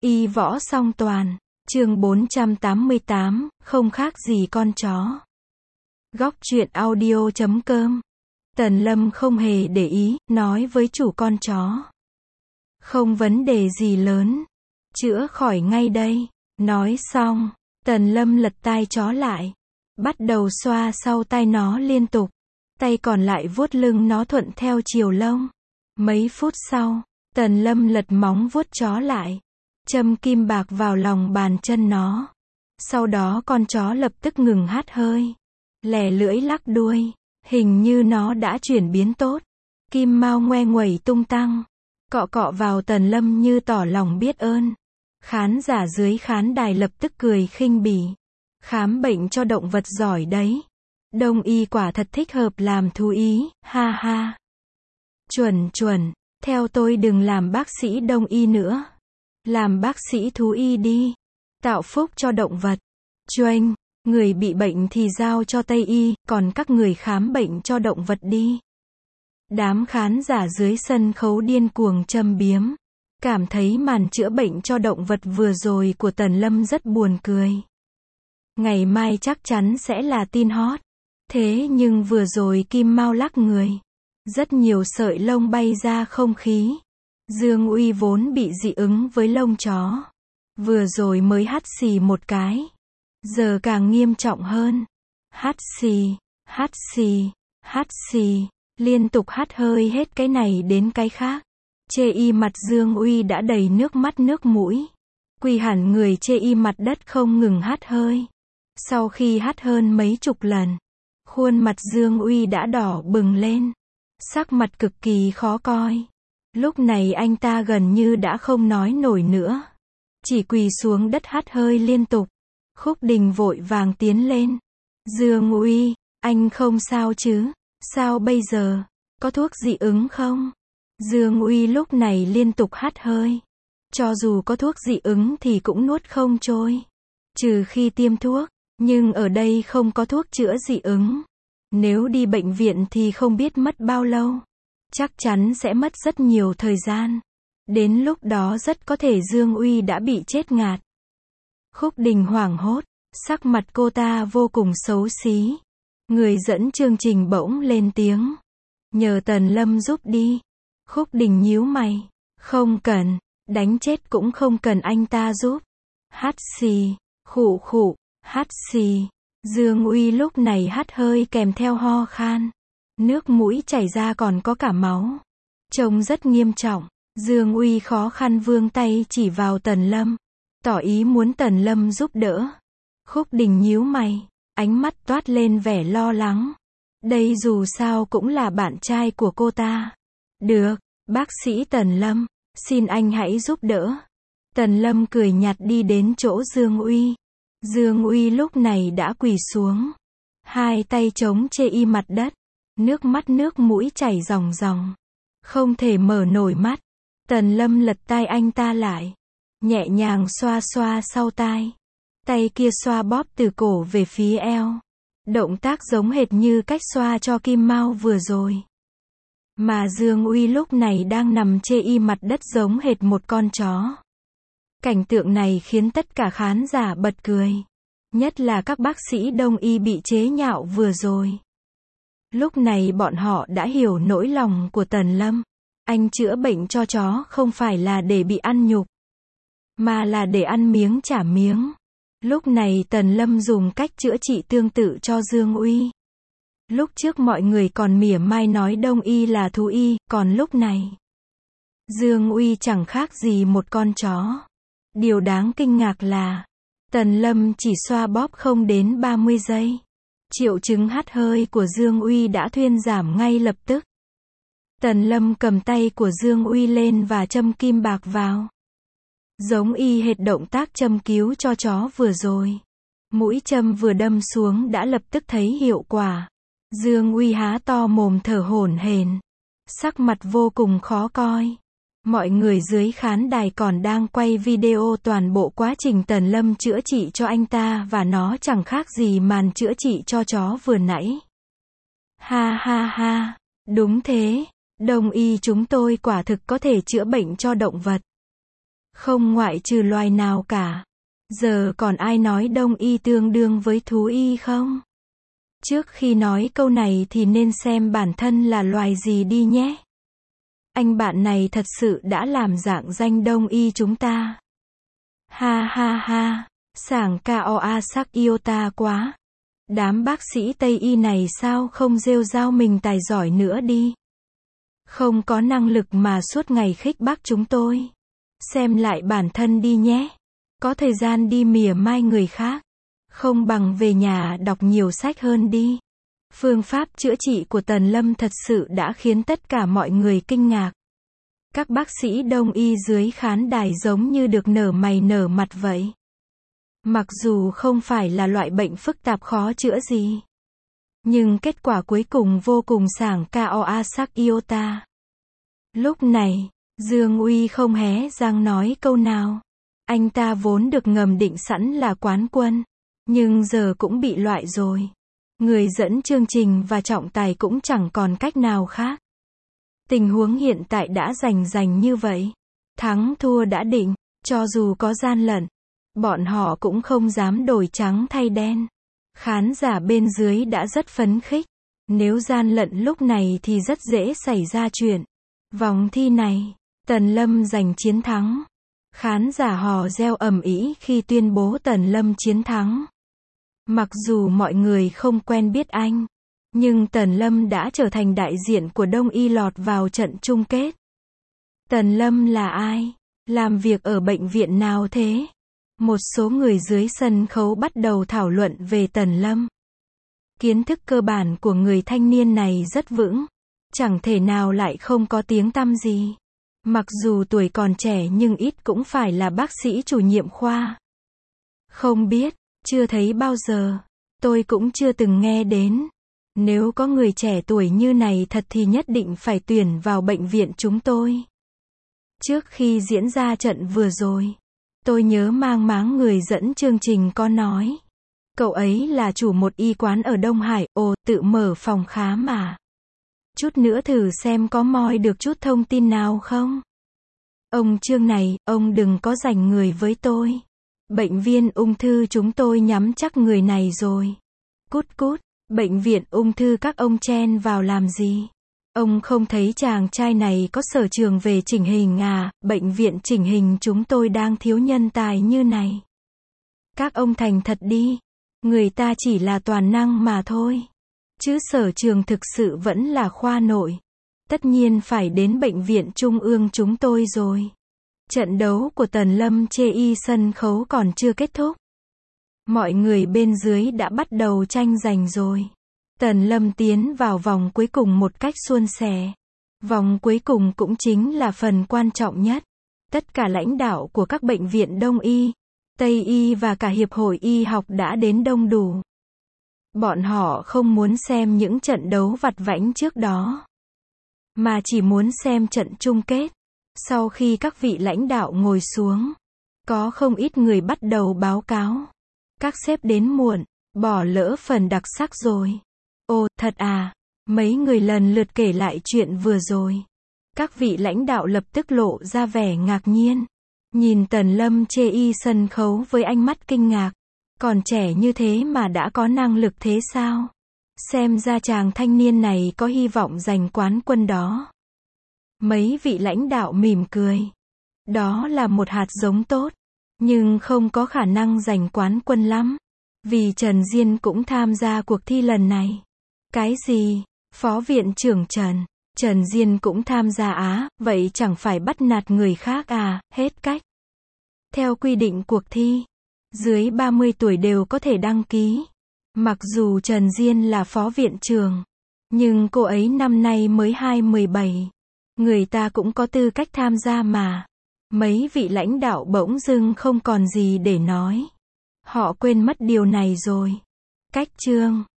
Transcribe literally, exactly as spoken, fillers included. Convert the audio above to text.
Y võ song toàn, chương bốn trăm tám mươi tám, không khác gì con chó. Góc truyện audio chấm com. Tần Lâm không hề để ý, nói với chủ con chó. Không vấn đề gì lớn. Chữa khỏi ngay đây. Nói xong, Tần Lâm lật tai chó lại. Bắt đầu xoa sau tai nó liên tục. Tay còn lại vuốt lưng nó thuận theo chiều lông. Mấy phút sau, Tần Lâm lật móng vuốt chó lại. Châm kim bạc vào lòng bàn chân nó. Sau đó con chó lập tức ngừng hắt hơi. Lè lưỡi lắc đuôi. Hình như nó đã chuyển biến tốt. Kim mao ngoe nguẩy tung tăng. Cọ cọ vào Tần Lâm như tỏ lòng biết ơn. Khán giả dưới khán đài lập tức cười khinh bỉ. Khám bệnh cho động vật giỏi đấy. Đông y quả thật thích hợp làm thú y, ha ha. Chuẩn chuẩn, theo tôi đừng làm bác sĩ đông y nữa. Làm bác sĩ thú y đi. Tạo phúc cho động vật. Choanh, người bị bệnh thì giao cho Tây y, còn các người khám bệnh cho động vật đi. Đám khán giả dưới sân khấu điên cuồng châm biếm. Cảm thấy màn chữa bệnh cho động vật vừa rồi của Tần Lâm rất buồn cười. Ngày mai chắc chắn sẽ là tin hot. Thế nhưng vừa rồi kim mao lắc người. Rất nhiều sợi lông bay ra không khí. Dương Uy vốn bị dị ứng với lông chó. Vừa rồi mới hắt xì một cái. Giờ càng nghiêm trọng hơn. Hắt xì, hắt xì, hắt xì. Liên tục hắt hơi hết cái này đến cái khác. Chê y mặt Dương Uy đã đầy nước mắt nước mũi. Quỳ hẳn người chê y mặt đất không ngừng hắt hơi. Sau khi hắt hơn mấy chục lần, khuôn mặt Dương Uy đã đỏ bừng lên. Sắc mặt cực kỳ khó coi. Lúc này anh ta gần như đã không nói nổi nữa. Chỉ quỳ xuống đất hắt hơi liên tục. Khúc Đình vội vàng tiến lên. Dương Uy, anh không sao chứ? Sao bây giờ? Có thuốc dị ứng không? Dương Uy lúc này liên tục hắt hơi. Cho dù có thuốc dị ứng thì cũng nuốt không trôi. Trừ khi tiêm thuốc. Nhưng ở đây không có thuốc chữa dị ứng. Nếu đi bệnh viện thì không biết mất bao lâu. Chắc chắn sẽ mất rất nhiều thời gian. Đến lúc đó rất có thể Dương Uy đã bị chết ngạt. Khúc Đình hoảng hốt. Sắc mặt cô ta vô cùng xấu xí. Người dẫn chương trình bỗng lên tiếng. Nhờ Tần Lâm giúp đi. Khúc Đình nhíu mày. Không cần. Đánh chết cũng không cần anh ta giúp. Hắt xì. Khụ khụ. Hắt xì. Dương Uy lúc này hắt hơi kèm theo ho khan. Nước mũi chảy ra còn có cả máu. Trông rất nghiêm trọng. Dương Uy khó khăn vươn tay chỉ vào Tần Lâm. Tỏ ý muốn Tần Lâm giúp đỡ. Khúc Đình nhíu mày. Ánh mắt toát lên vẻ lo lắng. Đây dù sao cũng là bạn trai của cô ta. Được, bác sĩ Tần Lâm. Xin anh hãy giúp đỡ. Tần Lâm cười nhạt đi đến chỗ Dương Uy. Dương Uy lúc này đã quỳ xuống. Hai tay chống chê y mặt đất. Nước mắt nước mũi chảy ròng ròng. Không thể mở nổi mắt. Tần Lâm lật tai anh ta lại. Nhẹ nhàng xoa xoa sau tai. Tay kia xoa bóp từ cổ về phía eo. Động tác giống hệt như cách xoa cho Kim Mao vừa rồi. Mà Dương Uy lúc này đang nằm chê y mặt đất giống hệt một con chó. Cảnh tượng này khiến tất cả khán giả bật cười. Nhất là các bác sĩ đông y bị chế nhạo vừa rồi. Lúc này bọn họ đã hiểu nỗi lòng của Tần Lâm. Anh chữa bệnh cho chó không phải là để bị ăn nhục. Mà là để ăn miếng trả miếng. Lúc này Tần Lâm dùng cách chữa trị tương tự cho Dương Uy. Lúc trước mọi người còn mỉa mai nói đông y là thú y, còn lúc này Dương Uy chẳng khác gì một con chó. Điều đáng kinh ngạc là Tần Lâm chỉ xoa bóp không đến ba mươi giây. Triệu chứng hắt hơi của Dương Uy đã thuyên giảm ngay lập tức. Tần Lâm cầm tay của Dương Uy lên và châm kim bạc vào. Giống y hệt động tác châm cứu cho chó vừa rồi. Mũi châm vừa đâm xuống đã lập tức thấy hiệu quả. Dương Uy há to mồm thở hổn hển. Sắc mặt vô cùng khó coi. Mọi người dưới khán đài còn đang quay video toàn bộ quá trình Tần Lâm chữa trị cho anh ta và nó chẳng khác gì màn chữa trị cho chó vừa nãy. Ha ha ha, đúng thế, đông y chúng tôi quả thực có thể chữa bệnh cho động vật. Không ngoại trừ loài nào cả. Giờ còn ai nói đông y tương đương với thú y không? Trước khi nói câu này thì nên xem bản thân là loài gì đi nhé. Anh bạn này thật sự đã làm rạng danh đông y chúng ta. Ha ha ha, sảng cao a sắc yêu ta quá. Đám bác sĩ Tây y này sao không rêu rao mình tài giỏi nữa đi. Không có năng lực mà suốt ngày khích bác chúng tôi. Xem lại bản thân đi nhé. Có thời gian đi mỉa mai người khác. Không bằng về nhà đọc nhiều sách hơn đi. Phương pháp chữa trị của Tần Lâm thật sự đã khiến tất cả mọi người kinh ngạc. Các bác sĩ đông y dưới khán đài giống như được nở mày nở mặt vậy. Mặc dù không phải là loại bệnh phức tạp khó chữa gì. Nhưng kết quả cuối cùng vô cùng sảng cao a sắc iota. Lúc này, Dương Uy không hé răng nói câu nào. Anh ta vốn được ngầm định sẵn là quán quân. Nhưng giờ cũng bị loại rồi. Người dẫn chương trình và trọng tài cũng chẳng còn cách nào khác. Tình huống hiện tại đã rành rành như vậy. Thắng thua đã định, cho dù có gian lận. Bọn họ cũng không dám đổi trắng thay đen. Khán giả bên dưới đã rất phấn khích. Nếu gian lận lúc này thì rất dễ xảy ra chuyện. Vòng thi này, Tần Lâm giành chiến thắng. Khán giả hò reo ầm ĩ khi tuyên bố Tần Lâm chiến thắng. Mặc dù mọi người không quen biết anh, nhưng Tần Lâm đã trở thành đại diện của Đông y lọt vào trận chung kết. Tần Lâm là ai? Làm việc ở bệnh viện nào thế? Một số người dưới sân khấu bắt đầu thảo luận về Tần Lâm. Kiến thức cơ bản của người thanh niên này rất vững. Chẳng thể nào lại không có tiếng tăm gì. Mặc dù tuổi còn trẻ nhưng ít cũng phải là bác sĩ chủ nhiệm khoa. Không biết, chưa thấy bao giờ. Tôi cũng chưa từng nghe đến. Nếu có người trẻ tuổi như này thật thì nhất định phải tuyển vào bệnh viện chúng tôi. Trước khi diễn ra trận vừa rồi, tôi nhớ mang máng người dẫn chương trình có nói. Cậu ấy là chủ một y quán ở Đông Hải, ồ, tự mở phòng khám à. Chút nữa thử xem có moi được chút thông tin nào không. Ông Trương này, ông đừng có giành người với tôi. Bệnh viện ung thư chúng tôi nhắm chắc người này rồi. Cút cút, bệnh viện ung thư các ông chen vào làm gì? Ông không thấy chàng trai này có sở trường về chỉnh hình à, bệnh viện chỉnh hình chúng tôi đang thiếu nhân tài như này. Các ông thành thật đi, người ta chỉ là toàn năng mà thôi. Chứ sở trường thực sự vẫn là khoa nội. Tất nhiên phải đến bệnh viện trung ương chúng tôi rồi. Trận đấu của Tần Lâm chê y sân khấu còn chưa kết thúc. Mọi người bên dưới đã bắt đầu tranh giành rồi. Tần Lâm tiến vào vòng cuối cùng một cách suôn sẻ. Vòng cuối cùng cũng chính là phần quan trọng nhất. Tất cả lãnh đạo của các bệnh viện Đông y, Tây y và cả Hiệp hội Y học đã đến đông đủ. Bọn họ không muốn xem những trận đấu vặt vãnh trước đó, mà chỉ muốn xem trận chung kết. Sau khi các vị lãnh đạo ngồi xuống, có không ít người bắt đầu báo cáo. Các sếp đến muộn, bỏ lỡ phần đặc sắc rồi. Ồ, thật à? Mấy người lần lượt kể lại chuyện vừa rồi. Các vị lãnh đạo lập tức lộ ra vẻ ngạc nhiên. Nhìn Tần Lâm chê y sân khấu với ánh mắt kinh ngạc. Còn trẻ như thế mà đã có năng lực thế sao? Xem ra chàng thanh niên này có hy vọng giành quán quân đó. Mấy vị lãnh đạo mỉm cười. Đó là một hạt giống tốt, nhưng không có khả năng giành quán quân lắm. Vì Trần Diên cũng tham gia cuộc thi lần này. Cái gì? Phó viện trưởng Trần. Trần Diên cũng tham gia á, vậy chẳng phải bắt nạt người khác à, hết cách. Theo quy định cuộc thi, dưới ba mươi tuổi đều có thể đăng ký. Mặc dù Trần Diên là phó viện trưởng, nhưng cô ấy năm nay mới hai mươi bảy. Người ta cũng có tư cách tham gia mà. Mấy vị lãnh đạo bỗng dưng không còn gì để nói. Họ quên mất điều này rồi. Cách chương